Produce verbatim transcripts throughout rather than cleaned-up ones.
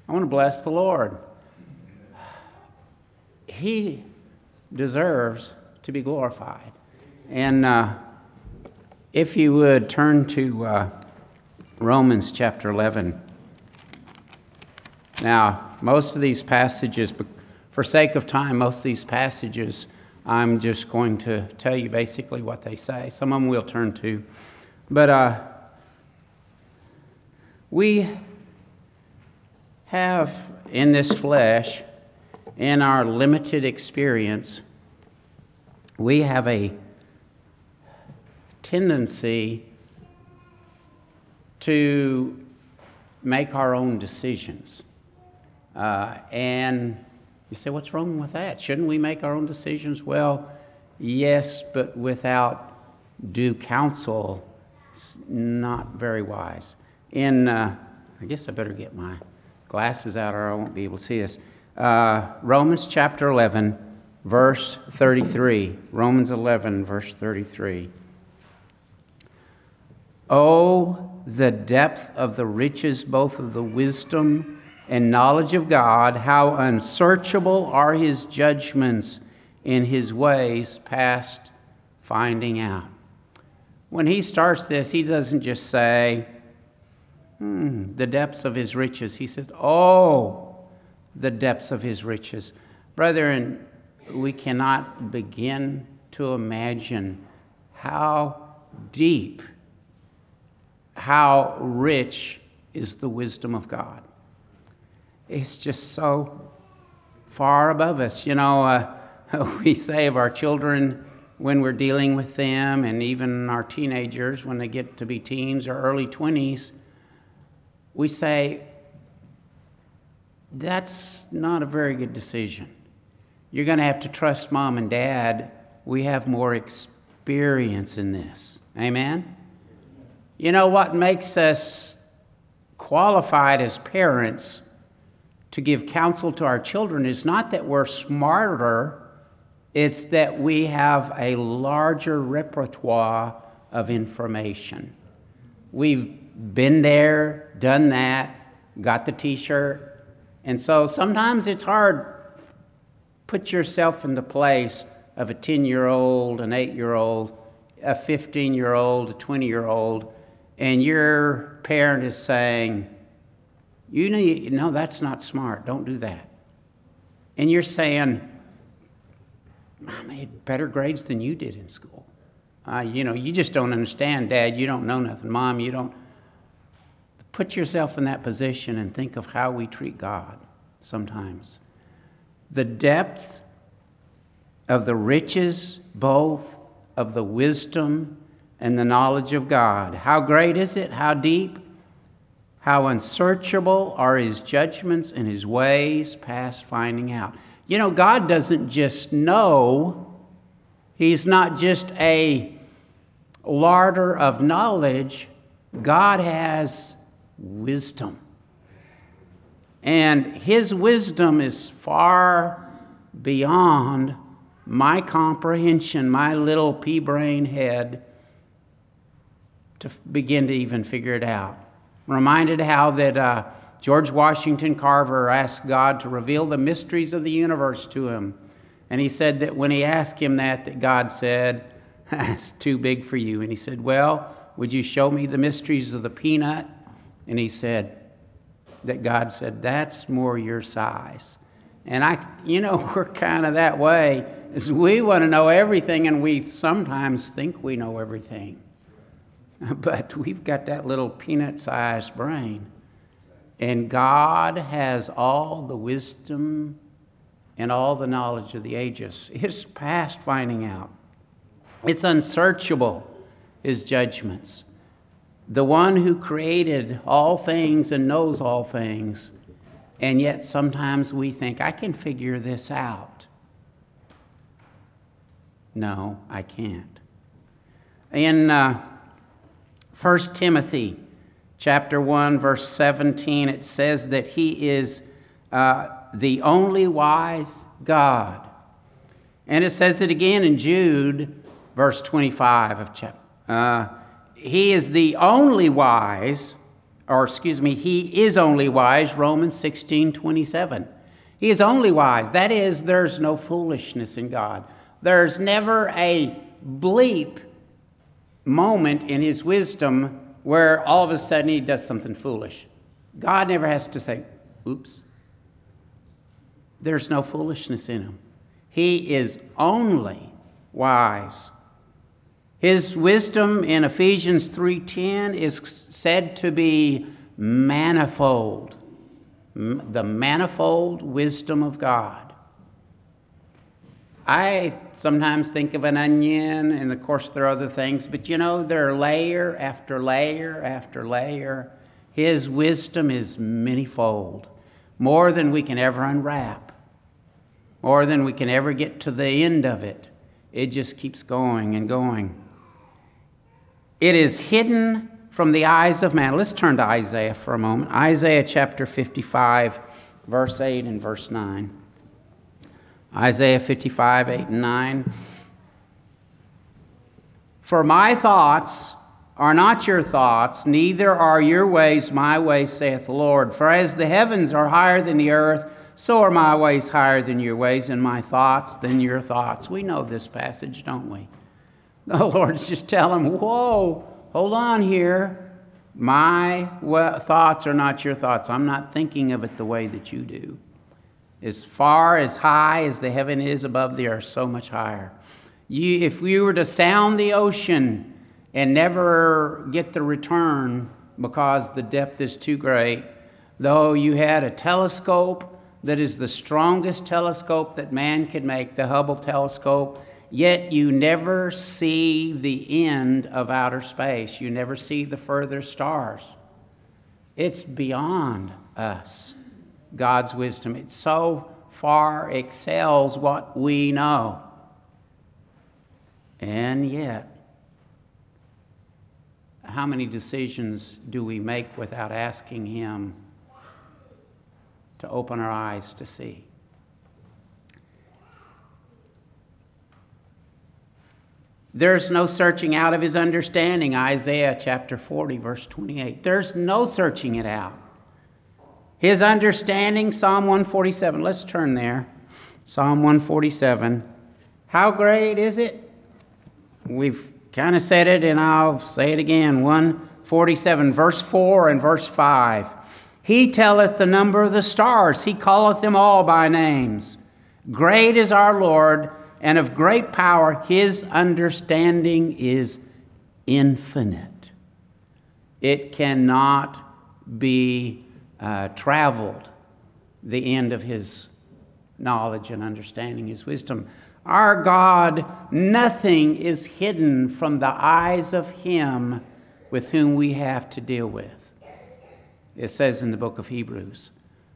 I want to bless the Lord. He deserves to be glorified. And uh, if you would turn to uh, Romans chapter eleven. Now, most of these passages, for sake of time, most of these passages, I'm just going to tell you basically what they say. Some of them we'll turn to. But uh, we have in this flesh, in our limited experience, we have a tendency to make our own decisions. Uh, and you say, what's wrong with that? Shouldn't we make our own decisions? Well, yes, but without due counsel, it's not very wise. In, uh, I guess I better get my glasses out or I won't be able to see this. Uh, Romans chapter eleven, verse thirty-three. Romans eleven, verse thirty-three. Oh, the depth of the riches, both of the wisdom and knowledge of God, how unsearchable are his judgments in his ways past finding out. When he starts this, he doesn't just say, hmm, the depths of his riches. He says, oh, the depths of his riches. Brethren, we cannot begin to imagine how deep, how rich is the wisdom of God. It's just so far above us. You know, uh, we say of our children when we're dealing with them, and even our teenagers when they get to be teens or early twenties, we say, that's not a very good decision. You're going to have to trust mom and dad. We have more experience in this. Amen? You know what makes us qualified as parents to give counsel to our children is not that we're smarter, it's that we have a larger repertoire of information. We've been there, done that, got the t-shirt. And so sometimes it's hard. Put yourself in the place of a ten-year-old, an eight-year-old, a fifteen-year-old, a twenty-year-old, and your parent is saying, you need, no, that's not smart. Don't do that. And you're saying, I made better grades than you did in school. Uh, you know, you just don't understand, Dad. You don't know nothing. Mom, you don't. Put yourself in that position and think of how we treat God sometimes. The depth of the riches, both of the wisdom and the knowledge of God. How great is it? How deep? How unsearchable are his judgments and his ways past finding out. You know, God doesn't just know. He's not just a larder of knowledge. God has wisdom. And his wisdom is far beyond my comprehension, my little pea-brain head, to begin to even figure it out. I'm reminded how that uh, George Washington Carver asked God to reveal the mysteries of the universe to him. And he said that when he asked him that, that God said, that's too big for you. And he said, well, would you show me the mysteries of the peanut? And he said, that God said, that's more your size. And I, you know, we're kind of that way, is we want to know everything, and we sometimes think we know everything. But we've got that little peanut-sized brain. And God has all the wisdom and all the knowledge of the ages. It's past finding out. It's unsearchable, his judgments. The one who created all things and knows all things, and yet sometimes we think, I can figure this out. No, I can't. In uh, First Timothy chapter one, verse seventeen, it says that he is uh, the only wise God. And it says it again in Jude, verse twenty-five of chapter. Uh, he is the only wise, or excuse me, he is only wise, Romans sixteen twenty-seven. He is only wise. That is, there's no foolishness in God. There's never a bleep moment in his wisdom where all of a sudden he does something foolish. God never has to say, oops. There's no foolishness in him. He is only wise. His wisdom in Ephesians three ten is said to be manifold. The manifold wisdom of God. I sometimes think of an onion, and of course there are other things, but you know, there are layer after layer after layer. His wisdom is manyfold, more than we can ever unwrap, more than we can ever get to the end of it. It just keeps going and going. It is hidden from the eyes of man. Let's turn to Isaiah for a moment. Isaiah chapter fifty-five, verse eight and verse nine. Isaiah fifty-five, eight and nine. For my thoughts are not your thoughts, neither are your ways my ways, saith the Lord. For as the heavens are higher than the earth, so are my ways higher than your ways, and my thoughts than your thoughts. We know this passage, don't we? The Lord's just telling them, whoa, hold on here. My thoughts are not your thoughts. I'm not thinking of it the way that you do. As far as high as the heaven is above the earth, so much higher. You, if we were to sound the ocean and never get the return because the depth is too great, though you had a telescope that is the strongest telescope that man could make, the Hubble telescope, yet you never see the end of outer space. You never see the further stars. It's beyond us, God's wisdom. It so far excels what we know. And yet, how many decisions do we make without asking Him to open our eyes to see? There's no searching out of His understanding, Isaiah chapter forty, verse twenty-eight. There's no searching it out. His understanding, Psalm one forty-seven. Let's turn there. Psalm one forty-seven. How great is it? We've kind of said it, and I'll say it again. one forty-seven, verse four and verse five. He telleth the number of the stars. He calleth them all by names. Great is our Lord, and of great power. His understanding is infinite. It cannot be uh, traveled, the end of His knowledge and understanding, His wisdom. Our God, nothing is hidden from the eyes of Him with whom we have to deal with. It says in the book of Hebrews,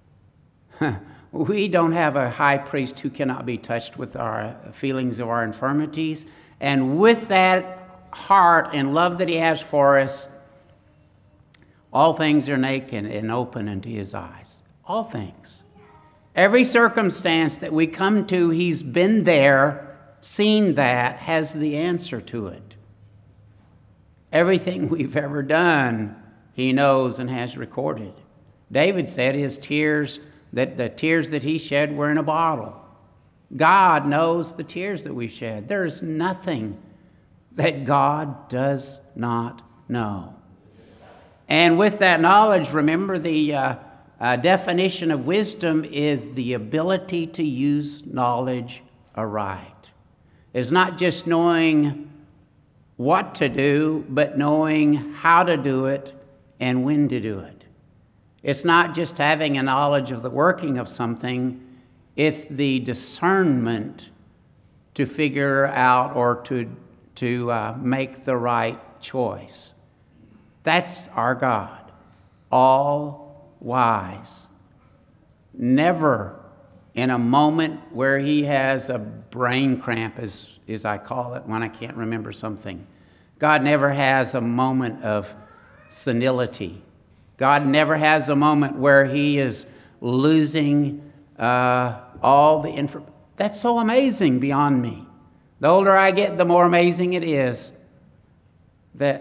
we don't have a high priest who cannot be touched with our feelings of our infirmities. And with that heart and love that He has for us, all things are naked and open unto His eyes. All things. Every circumstance that we come to, He's been there, seen that, has the answer to it. Everything we've ever done, He knows and has recorded. David said his tears, that the tears that he shed were in a bottle. God knows the tears that we shed. There is nothing that God does not know. And with that knowledge, remember the uh, uh, definition of wisdom is the ability to use knowledge aright. It's not just knowing what to do, but knowing how to do it and when to do it. It's not just having a knowledge of the working of something, it's the discernment to figure out or to, to uh, make the right choice. That's our God, all wise. Never in a moment where He has a brain cramp, as, as I call it, when I can't remember something. God never has a moment of senility. God never has a moment where He is losing uh, all the information. That's so amazing beyond me. The older I get, the more amazing it is that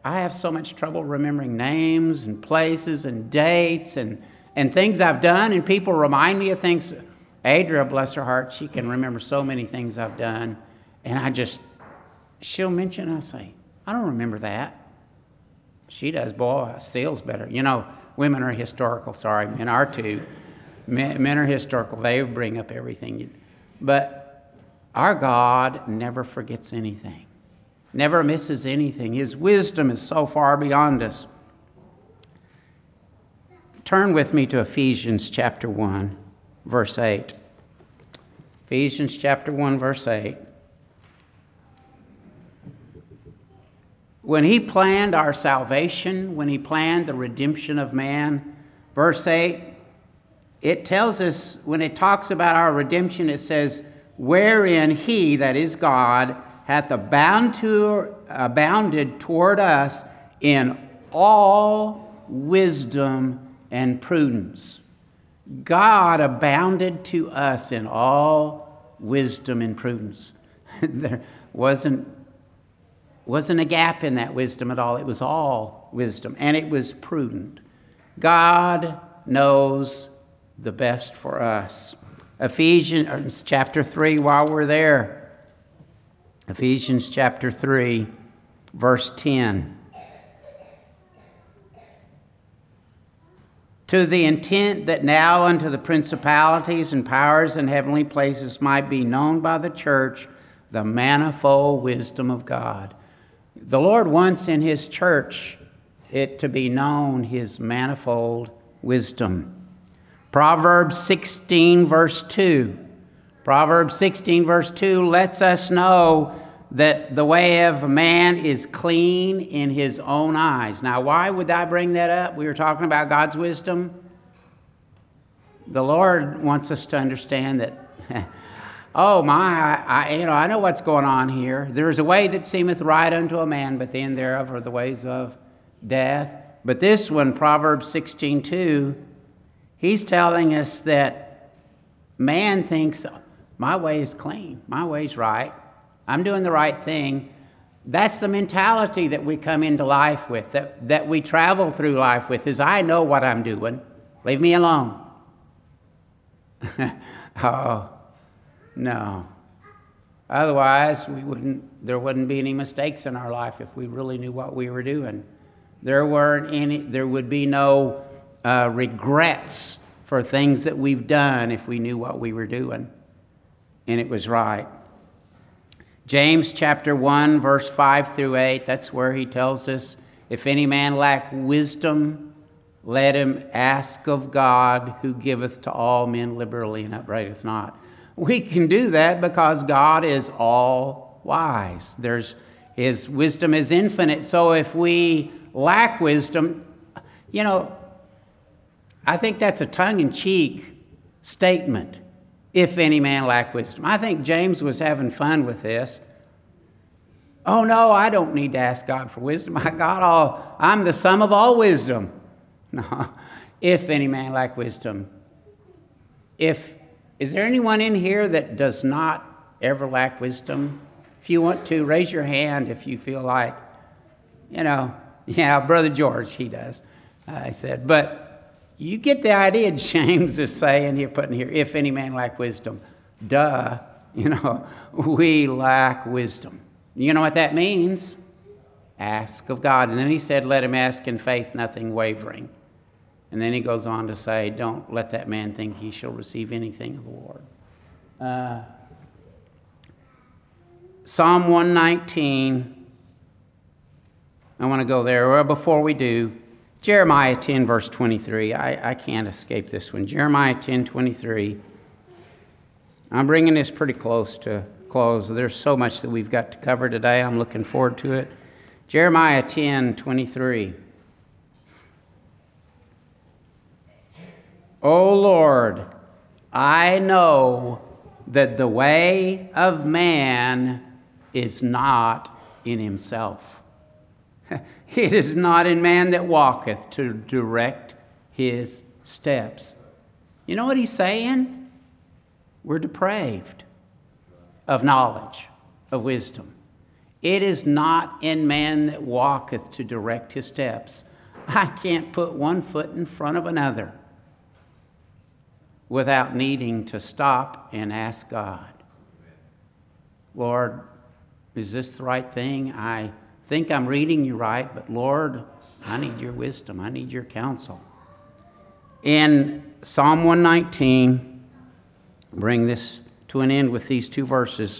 I have so much trouble remembering names and places and dates and, and things I've done, and people remind me of things. Adria, bless her heart, she can remember so many things I've done, and I just, she'll mention, I'll say, I don't remember that. She does, boy, Seal's better. You know, women are historical, sorry, men are too. Men, men are historical, they bring up everything. But our God never forgets anything, never misses anything. His wisdom is so far beyond us. Turn with me to Ephesians chapter one, verse eight. Ephesians chapter one, verse eight. When he planned our salvation, when he planned the redemption of man, verse eight, it tells us, when it talks about our redemption, it says, wherein he, that is God, hath abound to, abounded toward us in all wisdom and prudence. God abounded to us in all wisdom and prudence. There wasn't wasn't a gap in that wisdom at all. It was all wisdom, and it was prudent. God knows the best for us. Ephesians chapter three, while we're there. Ephesians chapter three, verse ten. To the intent that now unto the principalities and powers in heavenly places might be known by the church the manifold wisdom of God. The Lord wants in His church it to be known, His manifold wisdom. Proverbs sixteen, verse two. Proverbs sixteen, verse two lets us know that the way of man is clean in his own eyes. Now, why would I bring that up? We were talking about God's wisdom. The Lord wants us to understand that, oh my, I, you know, I know what's going on here. There is a way that seemeth right unto a man, but the end thereof are the ways of death. But this one, Proverbs sixteen two, he's telling us that man thinks, my way is clean, my way's right, I'm doing the right thing. That's the mentality that we come into life with, that, that we travel through life with, is I know what I'm doing. Leave me alone. Oh, no. Otherwise, we wouldn't. There wouldn't be any mistakes in our life if we really knew what we were doing. There weren't any. There would be no uh, regrets for things that we've done if we knew what we were doing, and it was right. James chapter one, verse five through eight, that's where he tells us, if any man lack wisdom, let him ask of God, who giveth to all men liberally and upbraideth not. We can do that because God is all wise. There's, His wisdom is infinite. So if we lack wisdom, you know, I think that's a tongue-in-cheek statement. If any man lack wisdom. I think James was having fun with this. Oh no, I don't need to ask God for wisdom. I got all, I'm the sum of all wisdom. No, if any man lack wisdom. If, is there anyone in here that does not ever lack wisdom? If you want to, raise your hand if you feel like, you know, yeah, Brother George, he does. I said, but you get the idea. James is saying here, putting here, if any man lack wisdom. Duh, you know, we lack wisdom. You know what that means? Ask of God. And then he said, let him ask in faith, nothing wavering. And then he goes on to say, don't let that man think he shall receive anything of the Lord. Uh, Psalm one nineteen. I want to go there. Well, before we do, Jeremiah ten, verse twenty-three. I, I can't escape this one. Jeremiah ten, twenty-three. I'm bringing this pretty close to close. There's so much that we've got to cover today. I'm looking forward to it. Jeremiah ten, twenty-three. O Lord, I know that the way of man is not in himself. It is not in man that walketh to direct his steps. You know what he's saying? We're depraved of knowledge, of wisdom. It is not in man that walketh to direct his steps. I can't put one foot in front of another without needing to stop and ask God, Lord, is this the right thing? I think I'm reading you right, but Lord, I need your wisdom. I need your counsel. In Psalm one nineteen, bring this to an end with these two verses.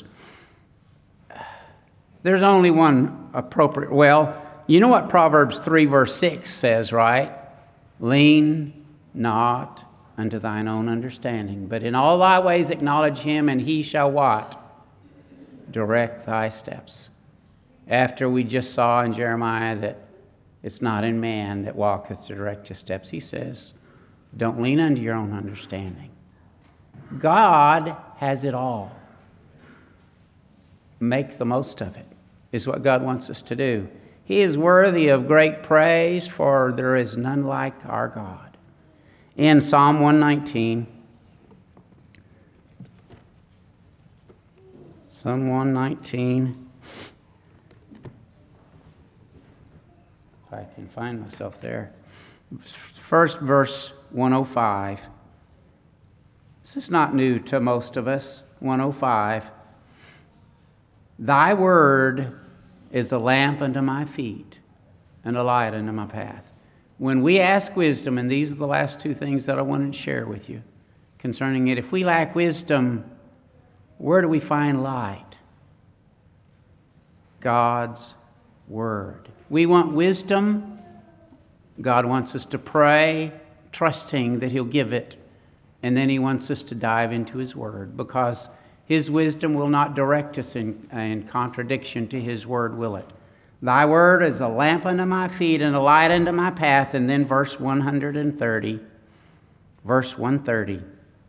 There's only one appropriate. Well, you know what Proverbs three verse six says, right? Lean not unto thine own understanding, but in all thy ways acknowledge him, and he shall what? Direct thy steps. After we just saw in Jeremiah that it's not in man that walketh to direct his steps, he says, don't lean unto your own understanding. God has it all. Make the most of it, is what God wants us to do. He is worthy of great praise, for there is none like our God. In Psalm one nineteen, Psalm one nineteen, if I can find myself there, first verse one oh five. This is not new to most of us. one oh five. Thy word is a lamp unto my feet and a light unto my path. When we ask wisdom, and these are the last two things that I wanted to share with you concerning it, if we lack wisdom, where do we find light? God's word. We want wisdom. God wants us to pray, trusting that he'll give it. And then he wants us to dive into his word, because his wisdom will not direct us in, in contradiction to his word, will it? Thy word is a lamp unto my feet and a light unto my path. And then verse one thirty. Verse one thirty.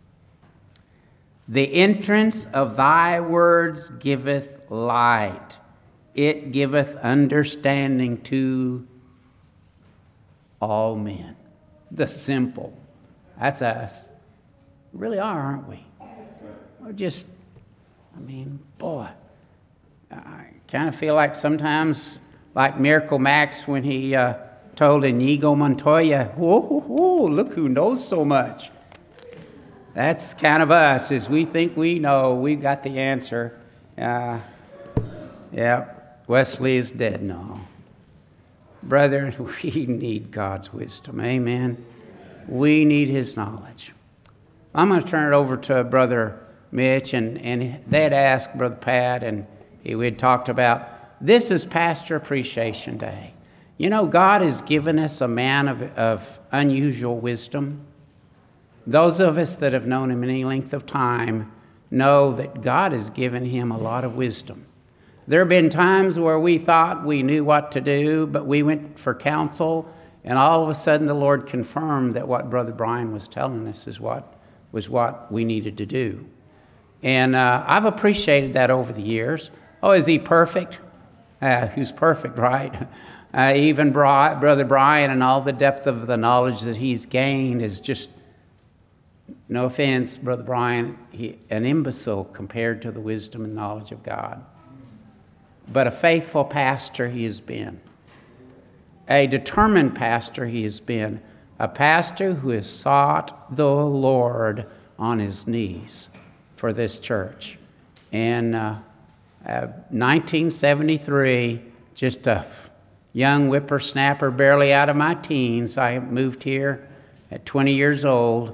The entrance of thy words giveth light. It giveth understanding to all men. The simple. That's us. We really are, aren't we? We're just, I mean, boy, I kind of feel like sometimes, like Miracle Max when he uh, told Inigo Montoya, whoa, whoa, whoa, look who knows so much. That's kind of us, is we think we know, we've got the answer. Uh, yeah, Wesley is dead now. Brethren, we need God's wisdom, amen? We need his knowledge. I'm going to turn it over to Brother Mitch, and, and they had asked Brother Pat, and he, we had talked about, this is Pastor Appreciation Day. You know, God has given us a man of, of unusual wisdom. Those of us that have known him any length of time know that God has given him a lot of wisdom. There have been times where we thought we knew what to do, but we went for counsel, and all of a sudden the Lord confirmed that what Brother Brian was telling us is what was what we needed to do. And uh, I've appreciated that over the years. Oh, is he perfect? Uh, who's perfect, right? Uh, even Bri- Brother Brian and all the depth of the knowledge that he's gained is just, no offense, Brother Brian, he, an imbecile compared to the wisdom and knowledge of God. But a faithful pastor he has been. A determined pastor he has been. A pastor who has sought the Lord on his knees for this church. And uh, uh, nineteen seventy-three, just a young whippersnapper, barely out of my teens, I moved here at twenty years old,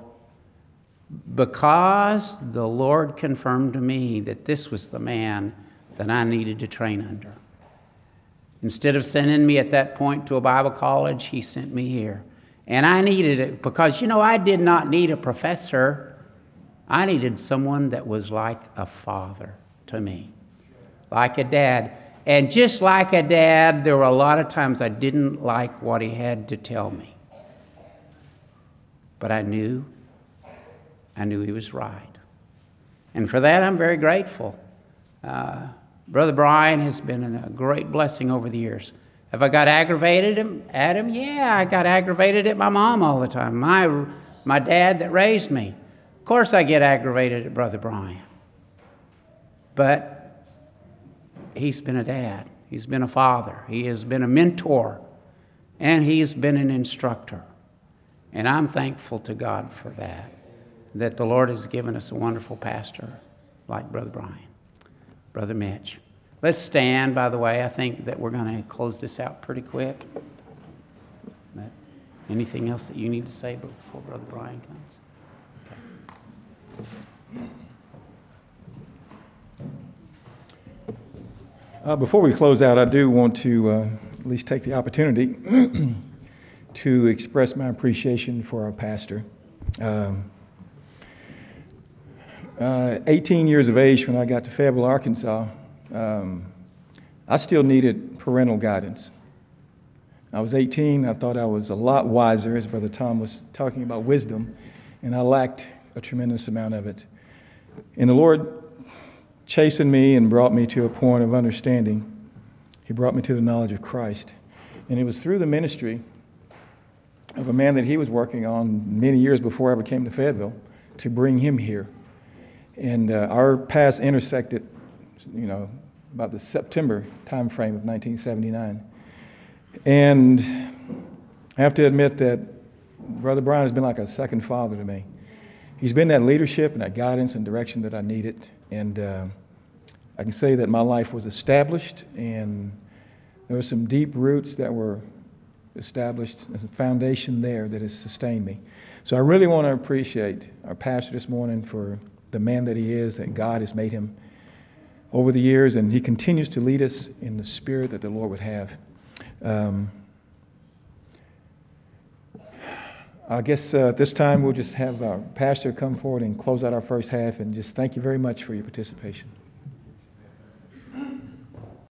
because the Lord confirmed to me that this was the man that I needed to train under. Instead of sending me at that point to a Bible college, he sent me here. And I needed it because, you know, I did not need a professor. I needed someone that was like a father to me, like a dad. And just like a dad, there were a lot of times I didn't like what he had to tell me. But I knew, I knew he was right. And for that, I'm very grateful. Uh, Brother Brian has been a great blessing over the years. Have I got aggravated at him? Yeah, I got aggravated at my mom all the time. My, my dad that raised me. Of course I get aggravated at Brother Brian. But he's been a dad. He's been a father. He has been a mentor. And he's been an instructor. And I'm thankful to God for that, that the Lord has given us a wonderful pastor like Brother Brian, Brother Mitch. Let's stand, by the way. I think that we're going to close this out pretty quick. But anything else that you need to say before Brother Brian comes? Okay. Uh, before we close out, I do want to uh, at least take the opportunity to express my appreciation for our pastor. Um, uh, eighteen years of age when I got to Fayetteville, Arkansas, um, I still needed parental guidance. I was eighteen. I thought I was a lot wiser, as Brother Tom was talking about wisdom, and I lacked a tremendous amount of it. And the Lord chastened me and brought me to a point of understanding. He brought me to the knowledge of Christ. And it was through the ministry of a man that he was working on many years before I ever came to Fayetteville to bring him here. And uh, our paths intersected, you know, about the September time frame of nineteen seventy-nine. And I have to admit that Brother Brian has been like a second father to me. He's been that leadership and that guidance and direction that I needed. And uh, I can say that my life was established, and there were some deep roots that were established, there's a foundation there that has sustained me. So I really want to appreciate our pastor this morning for the man that he is, that God has made him over the years, and he continues to lead us in the spirit that the Lord would have. Um, I guess uh, at this time we'll just have our pastor come forward and close out our first half, and just thank you very much for your participation.